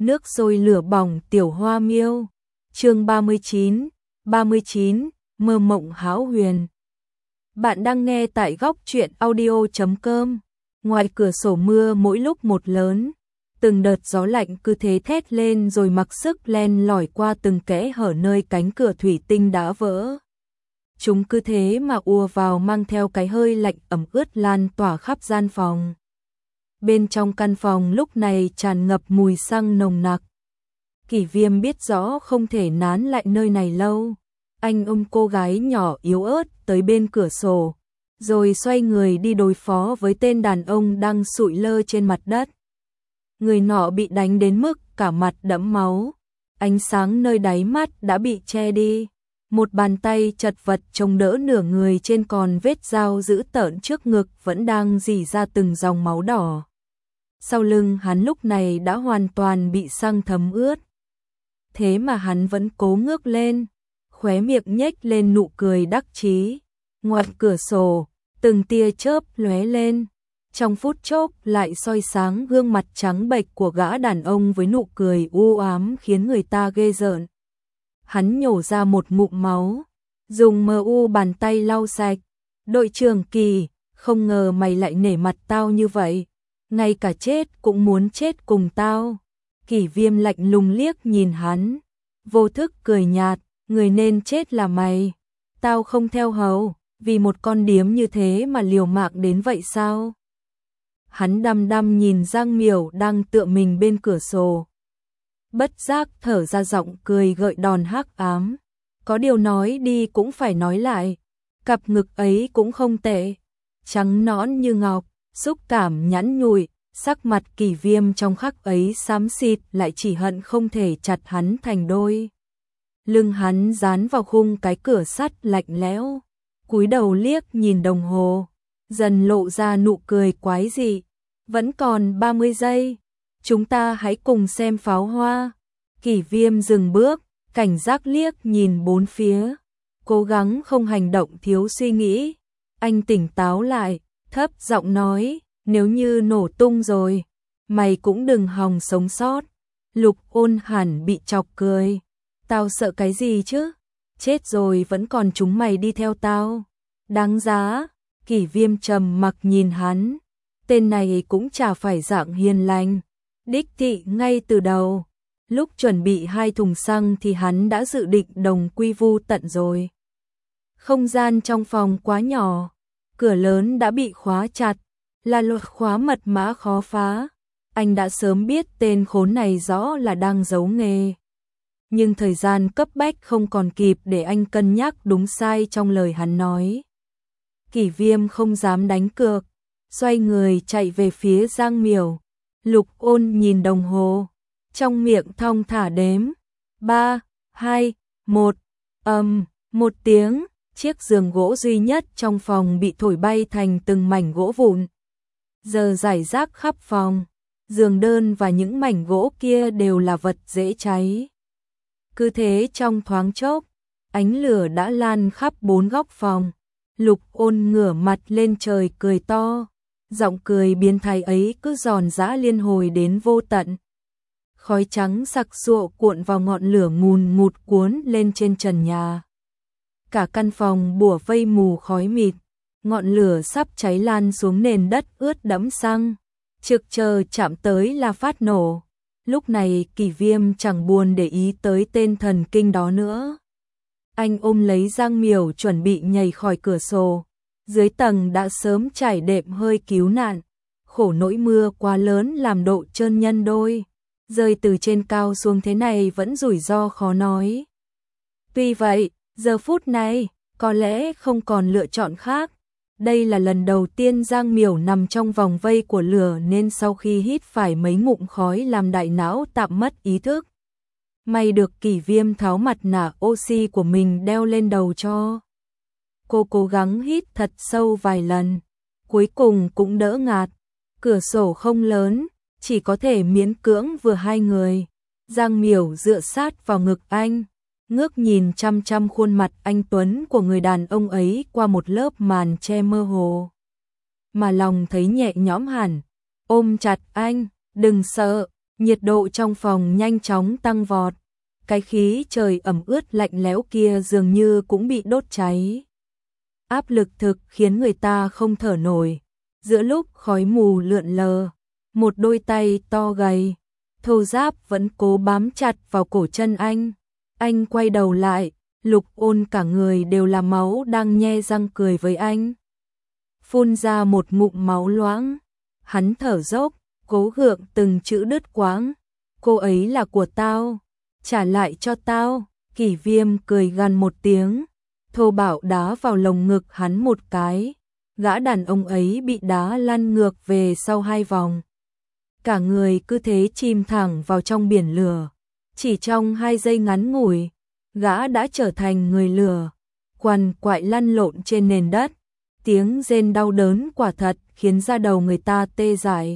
Nước sôi lửa bỏng tiểu hoa miêu. Chương 39, mơ mộng hão huyền. Bạn đang nghe tại góc truyện audio.com. Ngoài cửa sổ mưa mỗi lúc một lớn, từng đợt gió lạnh cứ thế thét lên rồi mặc sức len lỏi qua từng kẽ hở nơi cánh cửa thủy tinh đã vỡ. Chúng cứ thế mà ùa vào mang theo cái hơi lạnh ẩm ướt lan tỏa khắp gian phòng. Bên trong căn phòng lúc này tràn ngập mùi xăng nồng nặc. Kỷ Viêm biết rõ không thể nán lại nơi này lâu. Anh ôm cô gái nhỏ yếu ớt tới bên cửa sổ, rồi xoay người đi đối phó với tên đàn ông đang sụi lơ trên mặt đất. Người nọ bị đánh đến mức cả mặt đẫm máu, ánh sáng nơi đáy mắt đã bị che đi. Một bàn tay chật vật chống đỡ nửa người trên, còn vết dao dữ tợn trước ngực vẫn đang rỉ ra từng dòng máu đỏ. Sau lưng hắn lúc này đã hoàn toàn bị xăng thấm ướt. Thế mà hắn vẫn cố ngước lên, khóe miệng nhếch lên nụ cười đắc chí. Ngoài cửa sổ, từng tia chớp lóe lên, trong phút chốc lại soi sáng gương mặt trắng bệch của gã đàn ông với nụ cười u ám khiến người ta ghê rợn. Hắn nhổ ra một ngụm máu, dùng bàn tay lau sạch. Đội trưởng Kỳ, không ngờ mày lại nể mặt tao như vậy, ngay cả chết cũng muốn chết cùng tao. Kỷ Viêm lạnh lùng liếc nhìn hắn, vô thức cười nhạt, người nên chết là mày. Tao không theo hầu, vì một con điếm như thế mà liều mạng đến vậy sao? Hắn đăm đăm nhìn Giang Miểu đang tựa mình bên cửa sổ, bất giác thở ra giọng cười gợi đòn hắc ám. Có điều nói đi cũng phải nói lại, cặp ngực ấy cũng không tệ, trắng nõn như ngọc, xúc cảm nhẵn nhụi. Sắc mặt Kỷ Viêm trong khắc ấy xám xịt, lại chỉ hận không thể chặt hắn thành đôi. Lưng hắn dán vào khung cái cửa sắt lạnh lẽo, cúi đầu liếc nhìn đồng hồ, dần lộ ra nụ cười quái dị. Vẫn còn 30 giây, chúng ta hãy cùng xem pháo hoa. Kỷ Viêm dừng bước, cảnh giác liếc nhìn bốn phía, cố gắng không hành động thiếu suy nghĩ. Anh tỉnh táo lại, thấp giọng nói, nếu như nổ tung rồi, mày cũng đừng hòng sống sót. Lục Ôn hẳn bị chọc cười. Tao sợ cái gì chứ? Chết rồi vẫn còn chúng mày đi theo tao. Đáng giá. Kỷ Viêm trầm mặc nhìn hắn. Tên này cũng chả phải dạng hiền lành. Đích thị ngay từ đầu. Lúc chuẩn bị 2 thùng xăng thì hắn đã dự định đồng quy vu tận rồi. Không gian trong phòng quá nhỏ, cửa lớn đã bị khóa chặt, là luật khóa mật mã khó phá. Anh đã sớm biết tên khốn này rõ là đang giấu nghề. Nhưng thời gian cấp bách không còn kịp để anh cân nhắc đúng sai trong lời hắn nói. Kỷ Viêm không dám đánh cược, xoay người chạy về phía Giang Miểu. Lục Ôn nhìn đồng hồ, trong miệng thong thả đếm. 3, 2, 1, một tiếng, chiếc giường gỗ duy nhất trong phòng bị thổi bay thành từng mảnh gỗ vụn. Giờ rải rác khắp phòng, giường đơn và những mảnh gỗ kia đều là vật dễ cháy. Cứ thế trong thoáng chốc, ánh lửa đã lan khắp 4 góc phòng. Lục Ôn ngửa mặt lên trời cười to, giọng cười biến thái ấy cứ giòn giã liên hồi đến vô tận. Khói trắng sặc sụa cuộn vào ngọn lửa ngùn ngụt cuốn lên trên trần nhà. Cả căn phòng bủa vây mù khói mịt, ngọn lửa sắp cháy lan xuống nền đất ướt đẫm xăng, trực chờ chạm tới là phát nổ. Lúc này Kỷ Viêm chẳng buồn để ý tới tên thần kinh đó nữa. Anh ôm lấy Giang Miểu chuẩn bị nhảy khỏi cửa sổ. Dưới tầng đã sớm trải đệm hơi cứu nạn, khổ nỗi mưa quá lớn làm độ trơn nhân đôi, rơi từ trên cao xuống thế này vẫn rủi ro khó nói. Tuy vậy, giờ phút này, có lẽ không còn lựa chọn khác. Đây là lần đầu tiên Giang Miểu nằm trong vòng vây của lửa, nên sau khi hít phải mấy ngụm khói làm đại não tạm mất ý thức. May được Kỷ Viêm tháo mặt nạ oxy của mình đeo lên đầu cho. Cô cố gắng hít thật sâu vài lần, cuối cùng cũng đỡ ngạt. Cửa sổ không lớn, chỉ có thể miễn cưỡng vừa 2 người. Giang Miểu dựa sát vào ngực anh, ngước nhìn chăm chăm khuôn mặt anh tuấn của người đàn ông ấy qua một lớp màn che mơ hồ. Mà lòng thấy nhẹ nhõm hẳn, ôm chặt anh, đừng sợ, Nhiệt độ trong phòng nhanh chóng tăng vọt, cái khí trời ẩm ướt lạnh lẽo kia dường như cũng bị đốt cháy. Áp lực thực khiến người ta không thở nổi. Giữa lúc khói mù lượn lờ, một đôi tay to gầy, thô ráp vẫn cố bám chặt vào cổ chân anh. Anh quay đầu lại, Lục Ôn cả người đều là máu đang nhe răng cười với anh. Phun ra một ngụm máu loãng, hắn thở dốc, cố gượng từng chữ đứt quãng. Cô ấy là của tao, trả lại cho tao. Kỷ Viêm cười gằn một tiếng, thô bạo đá vào lồng ngực hắn một cái. Gã đàn ông ấy bị đá lăn ngược về sau 2 vòng. Cả người cứ thế chìm thẳng vào trong biển lửa. Chỉ trong 2 giây ngắn ngủi, gã đã trở thành người lửa, quằn quại lăn lộn trên nền đất. Tiếng rên đau đớn quả thật khiến da đầu người ta tê dại.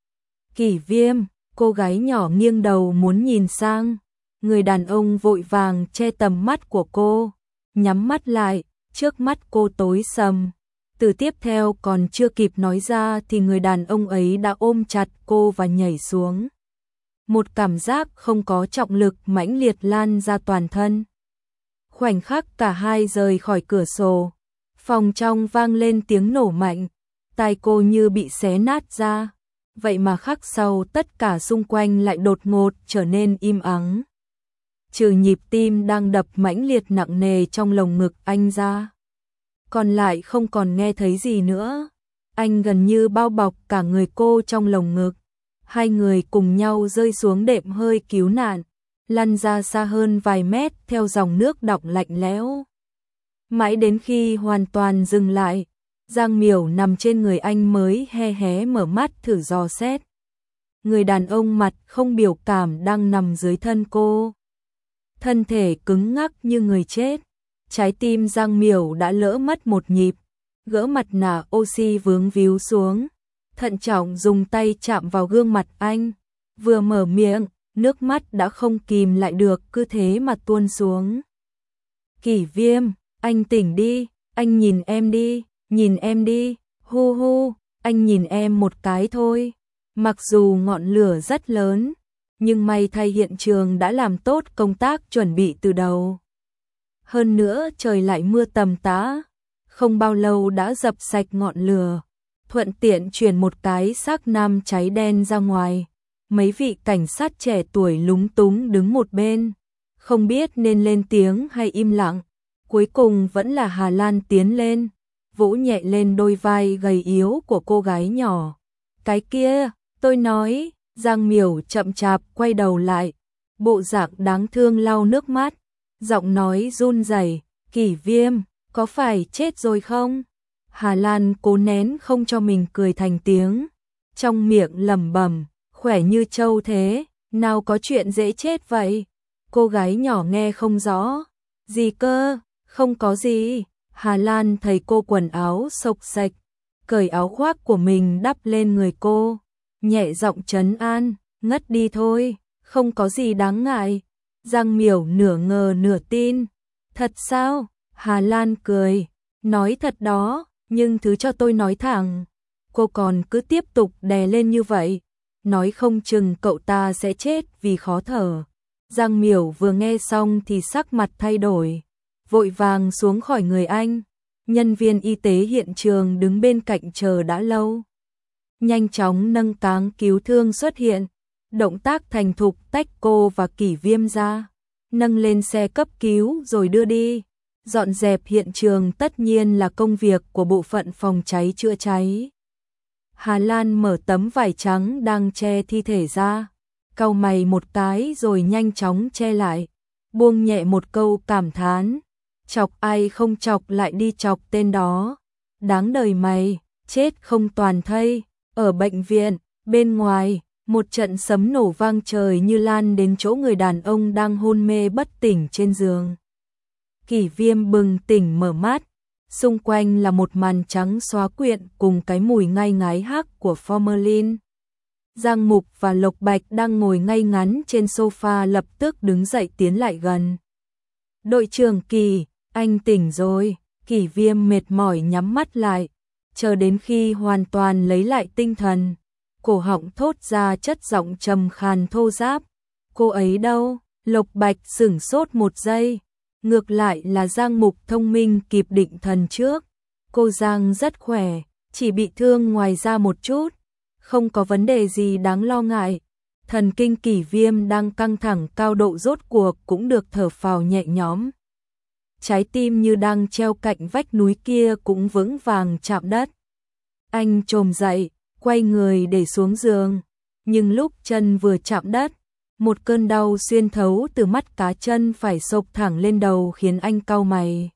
Kỷ Viêm, cô gái nhỏ nghiêng đầu muốn nhìn sang. Người đàn ông vội vàng che tầm mắt của cô, nhắm mắt lại, trước mắt cô tối sầm. Từ tiếp theo còn chưa kịp nói ra thì người đàn ông ấy đã ôm chặt cô và nhảy xuống. Một cảm giác không có trọng lực mãnh liệt lan ra toàn thân. Khoảnh khắc cả hai rời khỏi cửa sổ, phòng trong vang lên tiếng nổ mạnh, tai cô như bị xé nát ra. Vậy mà khắc sau tất cả xung quanh lại đột ngột trở nên im ắng. Trừ nhịp tim đang đập mãnh liệt nặng nề trong lồng ngực anh ra, còn lại không còn nghe thấy gì nữa. Anh gần như bao bọc cả người cô trong lồng ngực. Hai người cùng nhau rơi xuống đệm hơi cứu nạn, lăn ra xa hơn vài mét theo dòng nước đọng lạnh lẽo. Mãi đến khi hoàn toàn dừng lại, Giang Miểu nằm trên người anh mới hé hé mở mắt thử dò xét. Người đàn ông mặt không biểu cảm đang nằm dưới thân cô. Thân thể cứng ngắc như người chết. Trái tim Giang Miểu đã lỡ mất một nhịp, gỡ mặt nạ oxy vướng víu xuống, thận trọng dùng tay chạm vào gương mặt anh. Vừa mở miệng, nước mắt đã không kìm lại được cứ thế mà tuôn xuống. Kỷ Viêm, anh tỉnh đi, anh nhìn em đi, hu hu, anh nhìn em một cái thôi. Mặc dù ngọn lửa rất lớn, nhưng may thay hiện trường đã làm tốt công tác chuẩn bị từ đầu. Hơn nữa trời lại mưa tầm tã, không bao lâu đã dập sạch ngọn lửa, thuận tiện chuyển một cái xác nam cháy đen ra ngoài. Mấy vị cảnh sát trẻ tuổi lúng túng đứng một bên, không biết nên lên tiếng hay im lặng. Cuối cùng vẫn là Hà Lan tiến lên, vỗ nhẹ lên đôi vai gầy yếu của cô gái nhỏ. Cái kia, tôi nói. Giang Miểu chậm chạp quay đầu lại, bộ dạng đáng thương lau nước mắt, giọng nói run rẩy, Kỷ Viêm, có phải chết rồi không? Hà Lan cố nén không cho mình cười thành tiếng, trong miệng lẩm bẩm, khỏe như trâu thế, nào có chuyện dễ chết vậy? Cô gái nhỏ nghe không rõ, gì cơ, không có gì. Hà Lan thấy cô quần áo xộc xệch, cởi áo khoác của mình đắp lên người cô, nhẹ giọng trấn an, ngất đi thôi, không có gì đáng ngại. Giang Miểu nửa ngờ nửa tin, thật sao? Hà Lan cười, nói thật đó, nhưng thứ cho tôi nói thẳng. Cô còn cứ tiếp tục đè lên như vậy, nói không chừng cậu ta sẽ chết vì khó thở. Giang Miểu vừa nghe xong thì sắc mặt thay đổi, vội vàng xuống khỏi người anh. Nhân viên y tế hiện trường đứng bên cạnh chờ đã lâu, nhanh chóng nâng cáng cứu thương xuất hiện, động tác thành thục tách cô và Kỷ Viêm ra, nâng lên xe cấp cứu rồi đưa đi. Dọn dẹp hiện trường tất nhiên là công việc của bộ phận phòng cháy chữa cháy. Hà Lan mở tấm vải trắng đang che thi thể ra, cau mày một cái rồi nhanh chóng che lại, buông nhẹ một câu cảm thán, chọc ai không chọc lại đi chọc tên đó, đáng đời mày, chết không toàn thây. Ở bệnh viện, bên ngoài, một trận sấm nổ vang trời như lan đến chỗ người đàn ông đang hôn mê bất tỉnh trên giường. Kỷ Viêm bừng tỉnh mở mắt, xung quanh là một màn trắng xóa quyện cùng cái mùi ngai ngái hắc của formalin. Giang Mục và Lộc Bạch đang ngồi ngay ngắn trên sofa lập tức đứng dậy tiến lại gần. Đội trưởng Kỳ, anh tỉnh rồi. Kỷ Viêm mệt mỏi nhắm mắt lại, chờ đến khi hoàn toàn lấy lại tinh thần, cổ họng thốt ra chất giọng trầm khàn thô ráp. Cô ấy đâu? Lộc Bạch sửng sốt một giây. Ngược lại là Giang Mục thông minh kịp định thần trước. Cô Giang rất khỏe, chỉ bị thương ngoài da một chút, không có vấn đề gì đáng lo ngại. Thần kinh kỷ viêm đang căng thẳng cao độ rốt cuộc cũng được thở phào nhẹ nhõm. Trái tim như đang treo cạnh vách núi kia cũng vững vàng chạm đất. Anh chồm dậy, quay người để xuống giường, nhưng lúc chân vừa chạm đất, một cơn đau xuyên thấu từ mắt cá chân phải xộc thẳng lên đầu khiến anh cau mày.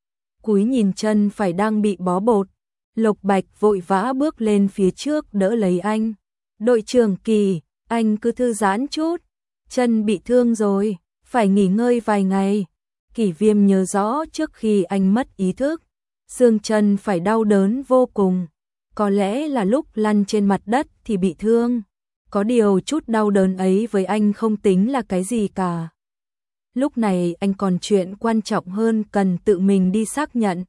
Cúi nhìn chân phải đang bị bó bột, Lộc Bạch vội vã bước lên phía trước đỡ lấy anh. Đội trưởng Kỳ, anh cứ thư giãn chút, chân bị thương rồi, phải nghỉ ngơi vài ngày. Kỷ Viêm nhớ rõ trước khi anh mất ý thức, xương chân phải đau đớn vô cùng, có lẽ là lúc lăn trên mặt đất thì bị thương. Có điều chút đau đớn ấy với anh không tính là cái gì cả. Lúc này anh còn chuyện quan trọng hơn cần tự mình đi xác nhận.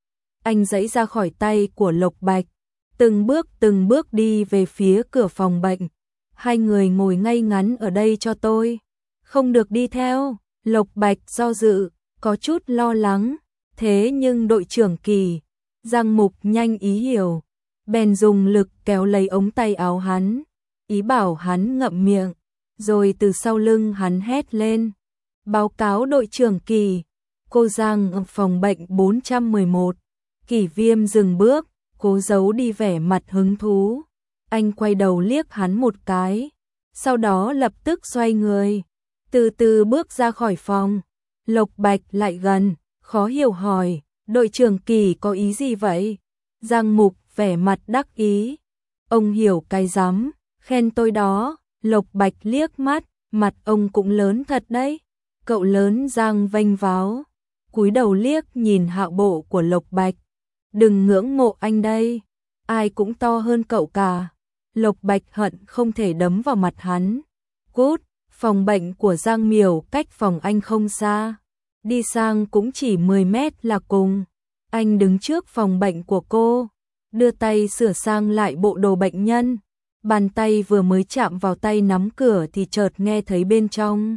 Anh giãy ra khỏi tay của Lộc Bạch, từng bước đi về phía cửa phòng bệnh. Hai người ngồi ngay ngắn ở đây cho tôi. Không được đi theo. Lộc Bạch do dự, có chút lo lắng. Thế nhưng đội trưởng Kỳ, Giang Mục nhanh ý hiểu, bèn dùng lực kéo lấy ống tay áo hắn, ý bảo hắn ngậm miệng, rồi từ sau lưng hắn hét lên. Báo cáo đội trưởng Kỳ, cô Giang ở phòng bệnh 411. Kỷ Viêm dừng bước, cố giấu đi vẻ mặt hứng thú. Anh quay đầu liếc hắn một cái, sau đó lập tức xoay người, từ từ bước ra khỏi phòng. Lộc Bạch lại gần, khó hiểu hỏi, đội trưởng Kỳ có ý gì vậy? Giang Mục vẻ mặt đắc ý. Ông hiểu cái rắm, khen tôi đó. Lộc Bạch liếc mắt, mặt ông cũng lớn thật đấy. Cậu lớn Giang vênh váo, cúi đầu liếc nhìn hạo bộ của Lộc Bạch. Đừng ngưỡng mộ anh đây, ai cũng to hơn cậu cả. Lộc Bạch hận không thể đấm vào mặt hắn. Cút, phòng bệnh của Giang Miểu cách phòng anh không xa, đi sang cũng chỉ 10 mét là cùng. Anh đứng trước phòng bệnh của cô, đưa tay sửa sang lại bộ đồ bệnh nhân. Bàn tay vừa mới chạm vào tay nắm cửa thì chợt nghe thấy bên trong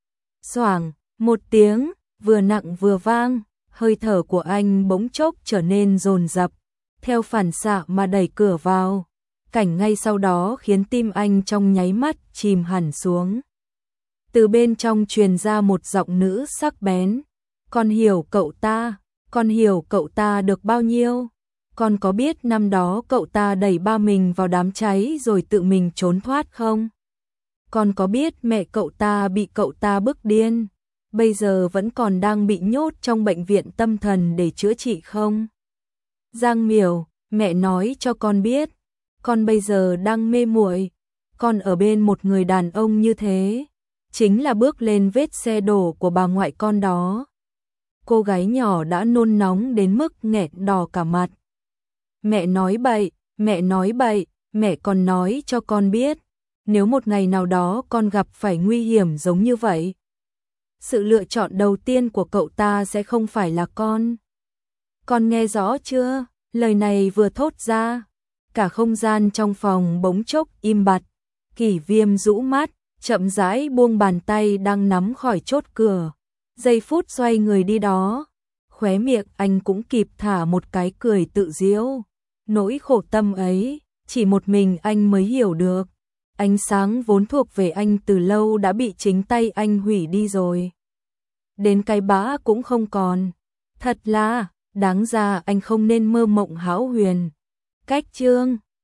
xoảng một tiếng, vừa nặng vừa vang, hơi thở của anh bỗng chốc trở nên dồn dập, theo phản xạ mà đẩy cửa vào. Cảnh ngay sau đó khiến tim anh trong nháy mắt chìm hẳn xuống. Từ bên trong truyền ra một giọng nữ sắc bén. Con hiểu cậu ta, con hiểu cậu ta được bao nhiêu? Con có biết năm đó cậu ta đẩy ba mình vào đám cháy rồi tự mình trốn thoát không? Con có biết mẹ cậu ta bị cậu ta bức điên, bây giờ vẫn còn đang bị nhốt trong bệnh viện tâm thần để chữa trị không? Giang Miểu, mẹ nói cho con biết, con bây giờ đang mê muội, con ở bên một người đàn ông như thế, chính là bước lên vết xe đổ của bà ngoại con đó. Cô gái nhỏ đã nôn nóng đến mức nghẹn đỏ cả mặt. Mẹ nói bậy, mẹ nói bậy, mẹ còn nói cho con biết, nếu một ngày nào đó con gặp phải nguy hiểm giống như vậy, sự lựa chọn đầu tiên của cậu ta sẽ không phải là con. Con nghe rõ chưa? Lời này vừa thốt ra, cả không gian trong phòng bỗng chốc im bặt. Kỷ Viêm rũ mắt, chậm rãi buông bàn tay đang nắm khỏi chốt cửa. Giây phút xoay người đi đó, khóe miệng anh cũng kịp thả một cái cười tự giễu. Nỗi khổ tâm ấy, chỉ một mình anh mới hiểu được. Ánh sáng vốn thuộc về anh từ lâu đã bị chính tay anh hủy đi rồi. Đến cái bã cũng không còn. Thật là, đáng ra anh không nên mơ mộng hão huyền. Cách chương